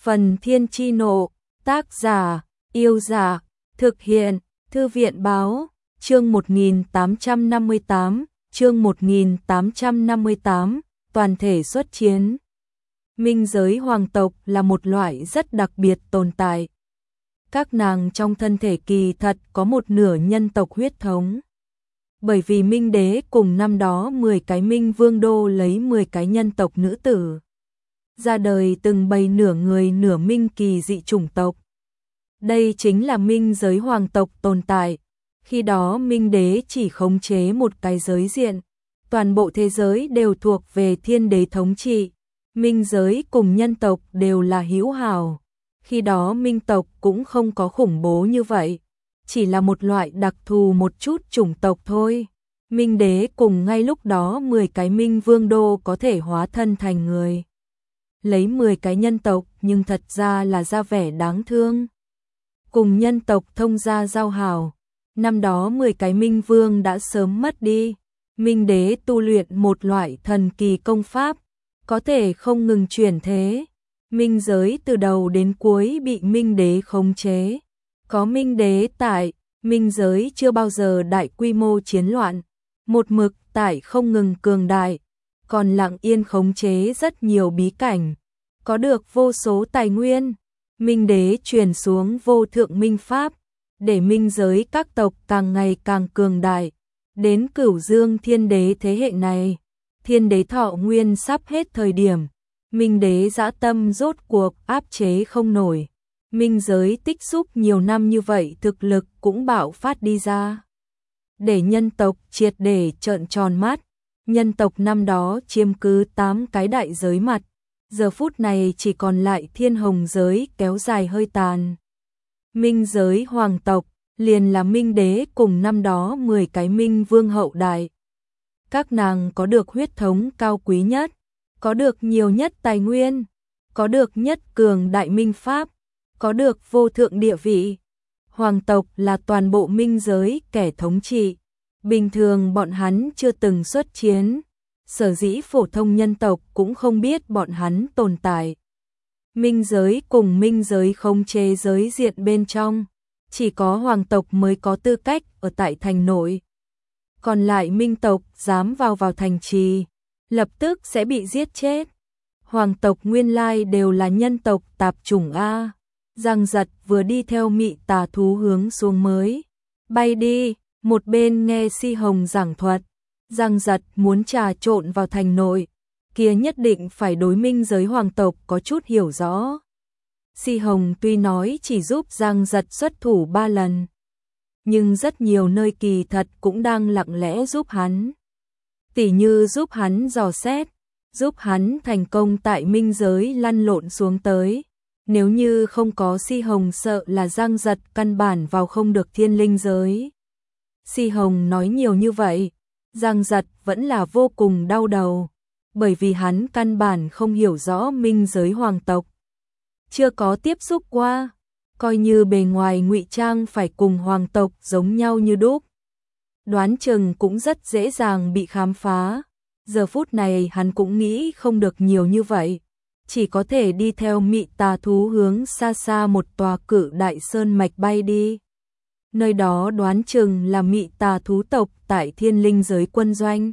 Phần Thiên Chi Nộ, tác giả, Yêu Giả, thực hiện, Thư viện Báo, chương 1858, chương 1858, toàn thể xuất chiến. Minh giới hoàng tộc là một loại rất đặc biệt tồn tại. Các nàng trong thân thể kỳ thật có một nửa nhân tộc huyết thống. Bởi vì Minh đế cùng năm đó 10 cái Minh vương đô lấy 10 cái nhân tộc nữ tử ra đời từng bầy nửa người nửa Minh kỳ dị chủng tộc. Đây chính là Minh giới hoàng tộc tồn tại. Khi đó Minh đế chỉ khống chế một cái giới diện, toàn bộ thế giới đều thuộc về thiên đế thống trị. Minh giới cùng nhân tộc đều là hữu hảo. Khi đó Minh tộc cũng không có khủng bố như vậy, chỉ là một loại đặc thù một chút chủng tộc thôi. Minh đế cùng ngay lúc đó 10 cái Minh vương đô có thể hóa thân thành người. Lấy 10 cái nhân tộc nhưng thật ra là ra vẻ đáng thương. Cùng nhân tộc thông gia giao hảo. Năm đó 10 cái Minh vương đã sớm mất đi. Minh đế tu luyện một loại thần kỳ công pháp, có thể không ngừng chuyển thế. Minh giới từ đầu đến cuối bị Minh đế khống chế. Có Minh đế tại, Minh giới chưa bao giờ đại quy mô chiến loạn. Một mực tại không ngừng cường đại, còn lặng yên khống chế rất nhiều bí cảnh. Có được vô số tài nguyên. Minh đế truyền xuống vô thượng minh pháp, để minh giới các tộc càng ngày càng cường đại. Đến Cửu Dương Thiên Đế thế hệ này, Thiên Đế thọ nguyên sắp hết thời điểm, Minh đế dã tâm rốt cuộc áp chế không nổi. Minh giới tích xúc nhiều năm như vậy thực lực cũng bạo phát đi ra. Để nhân tộc triệt để trợn tròn mắt, nhân tộc năm đó chiếm cứ 8 cái đại giới mặt. Giờ phút này chỉ còn lại Thiên Hồng giới kéo dài hơi tàn. Minh giới hoàng tộc liền là Minh đế cùng năm đó 10 cái Minh vương hậu đại. Các nàng có được huyết thống cao quý nhất, có được nhiều nhất tài nguyên, có được nhất cường đại minh pháp, có được vô thượng địa vị. Hoàng tộc là toàn bộ minh giới kẻ thống trị. Bình thường bọn hắn chưa từng xuất chiến, sở dĩ phổ thông nhân tộc cũng không biết bọn hắn tồn tại. Minh giới cùng minh giới khống chế giới diện bên trong, chỉ có hoàng tộc mới có tư cách ở tại thành nội. Còn lại minh tộc dám vào thành trì, lập tức sẽ bị giết chết. Hoàng tộc nguyên lai đều là nhân tộc tạp chủng A. Giang Giật vừa đi theo mị tà thú hướng xuống mới bay đi, một bên nghe Si Hồng giảng thuật. Giang Giật muốn trà trộn vào thành nội, kia nhất định phải đối minh giới hoàng tộc có chút hiểu rõ. Si Hồng tuy nói chỉ giúp Giang Giật xuất thủ 3 lần, nhưng rất nhiều nơi kỳ thật cũng đang lặng lẽ giúp hắn. Tỉ như giúp hắn dò xét, giúp hắn thành công tại minh giới lăn lộn xuống tới. Nếu như không có Si Hồng sợ là Giang Giật căn bản vào không được thiên linh giới. Si Hồng nói nhiều như vậy, Giang Giật vẫn là vô cùng đau đầu, bởi vì hắn căn bản không hiểu rõ minh giới hoàng tộc. Chưa có tiếp xúc qua, coi như bề ngoài ngụy trang phải cùng hoàng tộc giống nhau như đúc. Đoán chừng cũng rất dễ dàng bị khám phá. Giờ phút này hắn cũng nghĩ không được nhiều như vậy, chỉ có thể đi theo mị tà thú hướng xa xa một tòa cự đại sơn mạch bay đi. Nơi đó đoán chừng là mị tà thú tộc tại thiên linh giới quân doanh.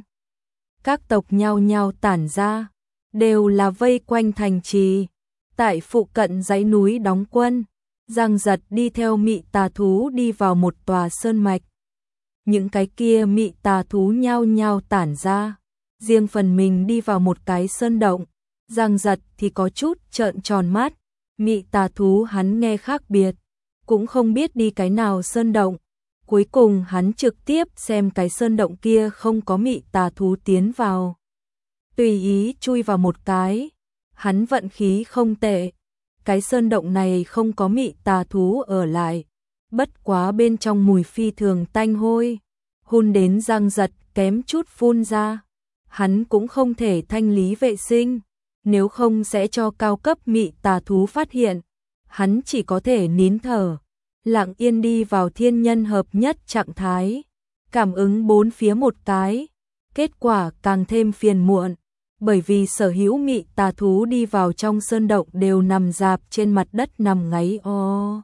Các tộc nhau nhau tản ra, đều là vây quanh thành trì. Tại phụ cận dãy núi đóng quân, Giang Giật đi theo mị tà thú đi vào một tòa sơn mạch. Những cái kia mị tà thú nhau nhau tản ra, riêng phần mình đi vào một cái sơn động. Giang Giật thì có chút trợn tròn mắt, mị tà thú hắn nghe khác biệt, cũng không biết đi cái nào sơn động. Cuối cùng hắn trực tiếp xem cái sơn động kia không có mị tà thú tiến vào, tùy ý chui vào một cái. Hắn vận khí không tệ, cái sơn động này không có mị tà thú ở lại, bất quá bên trong mùi phi thường tanh hôi, hun đến Giang Giật kém chút phun ra. Hắn cũng không thể thanh lý vệ sinh, nếu không sẽ cho cao cấp mị tà thú phát hiện. Hắn chỉ có thể nín thở, lặng yên đi vào thiên nhân hợp nhất trạng thái, cảm ứng bốn phía một cái. Kết quả càng thêm phiền muộn, bởi vì sở hữu mị tà thú đi vào trong sơn động đều nằm rạp trên mặt đất nằm ngáy o.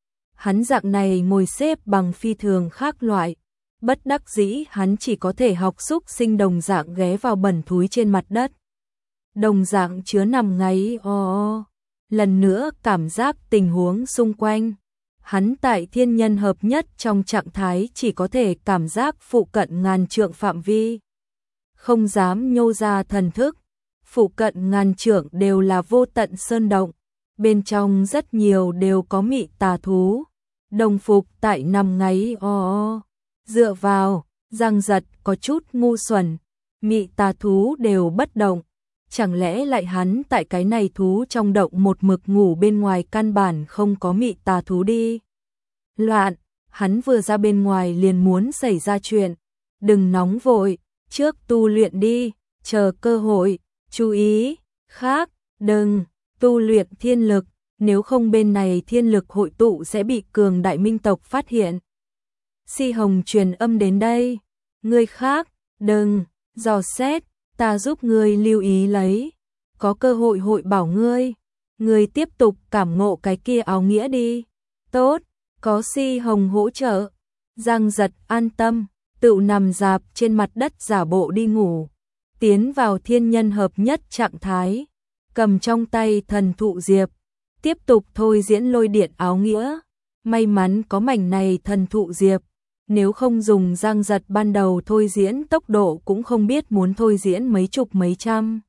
Hắn dạng này ngồi xếp bằng phi thường khác loại, bất đắc dĩ hắn chỉ có thể học xúc sinh đồng dạng ghé vào bẩn thúi trên mặt đất. Đồng dạng chứa nằm ngáy o. Lần nữa cảm giác tình huống xung quanh. Hắn tại thiên nhân hợp nhất trong trạng thái chỉ có thể cảm giác phụ cận ngàn trượng phạm vi. Không dám nhô ra thần thức. Phụ cận ngàn trượng đều là vô tận sơn động. Bên trong rất nhiều đều có mị tà thú. Đồng phục tại nằm ngáy o. Dựa vào, răng giật có chút ngu xuẩn. Mị tà thú đều bất động. Chẳng lẽ lại hắn tại cái này thú trong động một mực ngủ bên ngoài căn bản không có mị tà thú đi. Loạn, hắn vừa ra bên ngoài liền muốn xảy ra chuyện. Đừng nóng vội, trước tu luyện đi, chờ cơ hội, chú ý, khác, đừng, tu luyện thiên lực, nếu không bên này thiên lực hội tụ sẽ bị cường đại minh tộc phát hiện. Si Hồng truyền âm đến đây, ngươi khác, đừng, dò xét, ta giúp ngươi lưu ý lấy, có cơ hội hội bảo ngươi tiếp tục cảm ngộ cái kia áo nghĩa đi, tốt, có Si Hồng hỗ trợ, Giang Giật an tâm, tự nằm rạp trên mặt đất giả bộ đi ngủ, tiến vào thiên nhân hợp nhất trạng thái, cầm trong tay thần thụ diệp, tiếp tục thôi diễn lôi điện áo nghĩa, may mắn có mảnh này thần thụ diệp. Nếu không dùng Giang Giật ban đầu thôi diễn tốc độ cũng không biết muốn thôi diễn mấy chục mấy trăm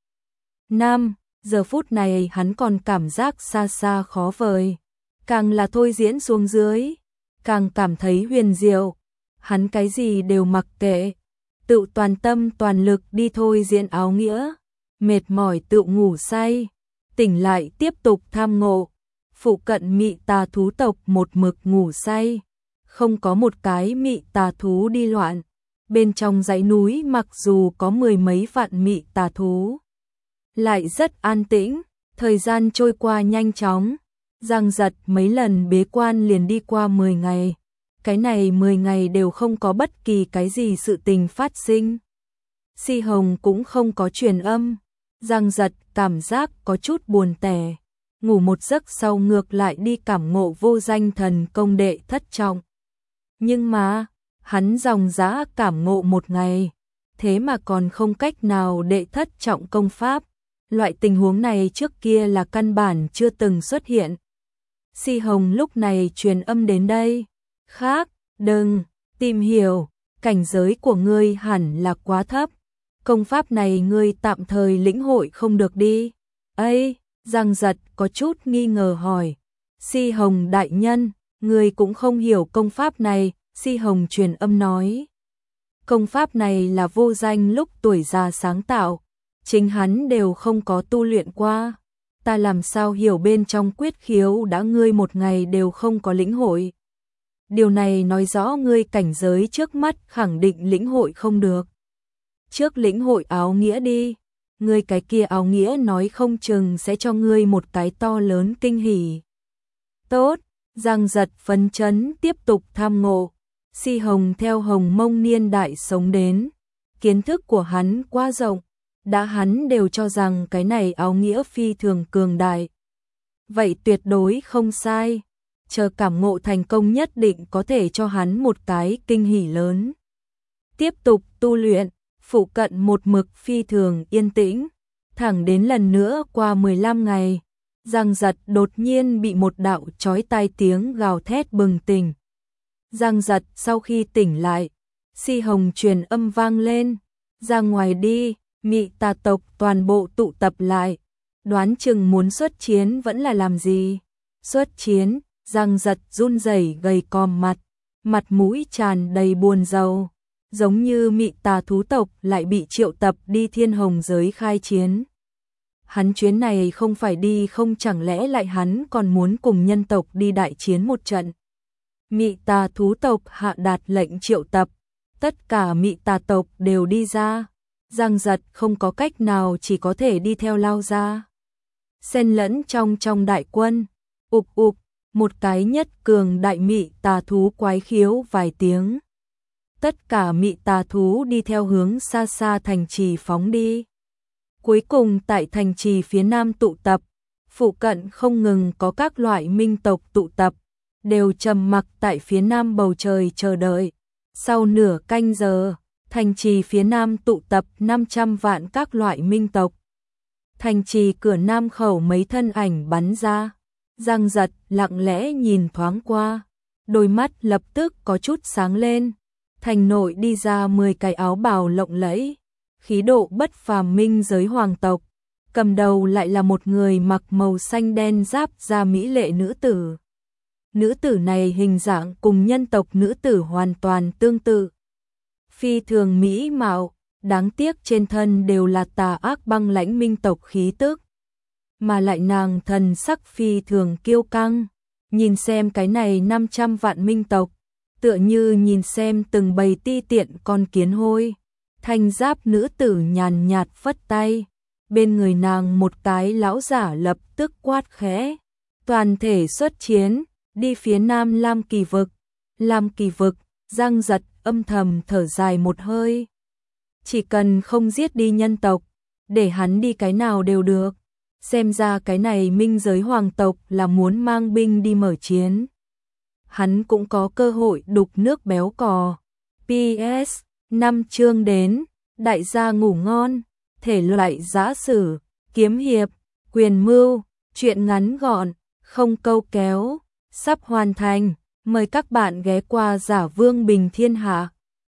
năm, giờ phút này hắn còn cảm giác xa xa khó vời. Càng là thôi diễn xuống dưới, càng cảm thấy huyền diệu. Hắn cái gì đều mặc kệ, tự toàn tâm toàn lực đi thôi diễn áo nghĩa, mệt mỏi tự ngủ say, tỉnh lại tiếp tục tham ngộ. Phụ cận mị tà thú tộc một mực ngủ say. Không có một cái mị tà thú đi loạn. Bên trong dãy núi mặc dù có mười mấy vạn mị tà thú, lại rất an tĩnh, thời gian trôi qua nhanh chóng. Giang Giật mấy lần bế quan liền đi qua 10 ngày. Cái này 10 ngày đều không có bất kỳ cái gì sự tình phát sinh. Si Hồng cũng không có truyền âm. Giang Giật cảm giác có chút buồn tẻ. Ngủ một giấc sau ngược lại đi cảm ngộ vô danh thần công đệ thất trọng. Nhưng mà, hắn dòng dã cảm ngộ một ngày, thế mà còn không cách nào đệ thất trọng công pháp. Loại tình huống này trước kia là căn bản chưa từng xuất hiện. Si Hồng lúc này truyền âm đến đây. Khác, đừng, tìm hiểu, cảnh giới của ngươi hẳn là quá thấp. Công pháp này ngươi tạm thời lĩnh hội không được đi. Ây, Giang Giật có chút nghi ngờ hỏi. Si Hồng đại nhân, ngươi cũng không hiểu công pháp này. Si Hồng truyền âm nói. Công pháp này là vô danh lúc tuổi già sáng tạo. Chính hắn đều không có tu luyện qua. Ta làm sao hiểu bên trong quyết khiếu đã ngươi một ngày đều không có lĩnh hội. Điều này nói rõ ngươi cảnh giới trước mắt khẳng định lĩnh hội không được. Trước lĩnh hội áo nghĩa đi. Ngươi cái kia áo nghĩa nói không chừng sẽ cho ngươi một cái to lớn kinh hỉ. Tốt, Giang Giật phấn chấn tiếp tục tham ngộ. Si Hồng theo Hồng Mông niên đại sống đến. Kiến thức của hắn quá rộng. Đã hắn đều cho rằng cái này áo nghĩa phi thường cường đại. Vậy tuyệt đối không sai. Chờ cảm ngộ thành công nhất định có thể cho hắn một cái kinh hỉ lớn. Tiếp tục tu luyện, phụ cận một mực phi thường yên tĩnh. Thẳng đến lần nữa qua 15 ngày, Giang Giật đột nhiên bị một đạo chói tai tiếng gào thét bừng tỉnh. Giang Giật sau khi tỉnh lại, Si Hồng truyền âm vang lên. Ra ngoài đi, mị tà tộc toàn bộ tụ tập lại. Đoán chừng muốn xuất chiến vẫn là làm gì? Xuất chiến, Giang Giật run rẩy gầy còm mặt mũi tràn đầy buồn rầu. Giống như mị tà thú tộc lại bị triệu tập đi thiên hồng giới khai chiến. Hắn chuyến này không phải đi không, chẳng lẽ lại hắn còn muốn cùng nhân tộc đi đại chiến một trận. Mị tà thú tộc hạ đạt lệnh triệu tập, tất cả mị tà tộc đều đi ra. Giang Giật không có cách nào chỉ có thể đi theo lao ra. Xen lẫn trong đại quân, ục, một cái nhất cường đại mị tà thú quái khiếu vài tiếng. Tất cả mị tà thú đi theo hướng xa xa thành trì phóng đi. Cuối cùng tại thành trì phía nam tụ tập, phụ cận không ngừng có các loại minh tộc tụ tập, đều trầm mặc tại phía nam bầu trời chờ đợi. Sau nửa canh giờ, thành trì phía nam tụ tập 500 vạn các loại minh tộc. Thành trì cửa nam khẩu mấy thân ảnh bắn ra, Giang Giật lặng lẽ nhìn thoáng qua, đôi mắt lập tức có chút sáng lên. Thành nội đi ra 10 cái áo bào lộng lẫy, khí độ bất phàm minh giới hoàng tộc, cầm đầu lại là một người mặc màu xanh đen giáp da mỹ lệ nữ tử. Nữ tử này hình dạng cùng nhân tộc nữ tử hoàn toàn tương tự, phi thường mỹ mạo, đáng tiếc trên thân đều là tà ác băng lãnh minh tộc khí tức, mà lại nàng thần sắc phi thường kiêu căng, nhìn xem cái này 500 vạn minh tộc, tựa như nhìn xem từng bầy ti tiện con kiến hôi. Thanh giáp nữ tử nhàn nhạt phất tay, bên người nàng một cái lão giả lập tức quát khẽ, toàn thể xuất chiến, đi phía nam Lam Kỳ vực. Lam Kỳ vực, Giang Giật âm thầm thở dài một hơi. Chỉ cần không giết đi nhân tộc, để hắn đi cái nào đều được. Xem ra cái này minh giới hoàng tộc là muốn mang binh đi mở chiến. Hắn cũng có cơ hội đục nước béo cò. PS, 5 chương đến, đại gia ngủ ngon, thể loại giã sử, kiếm hiệp, quyền mưu, truyện ngắn gọn, không câu kéo, sắp hoàn thành. Mời các bạn ghé qua Giả Vương Bình Thiên Hạ.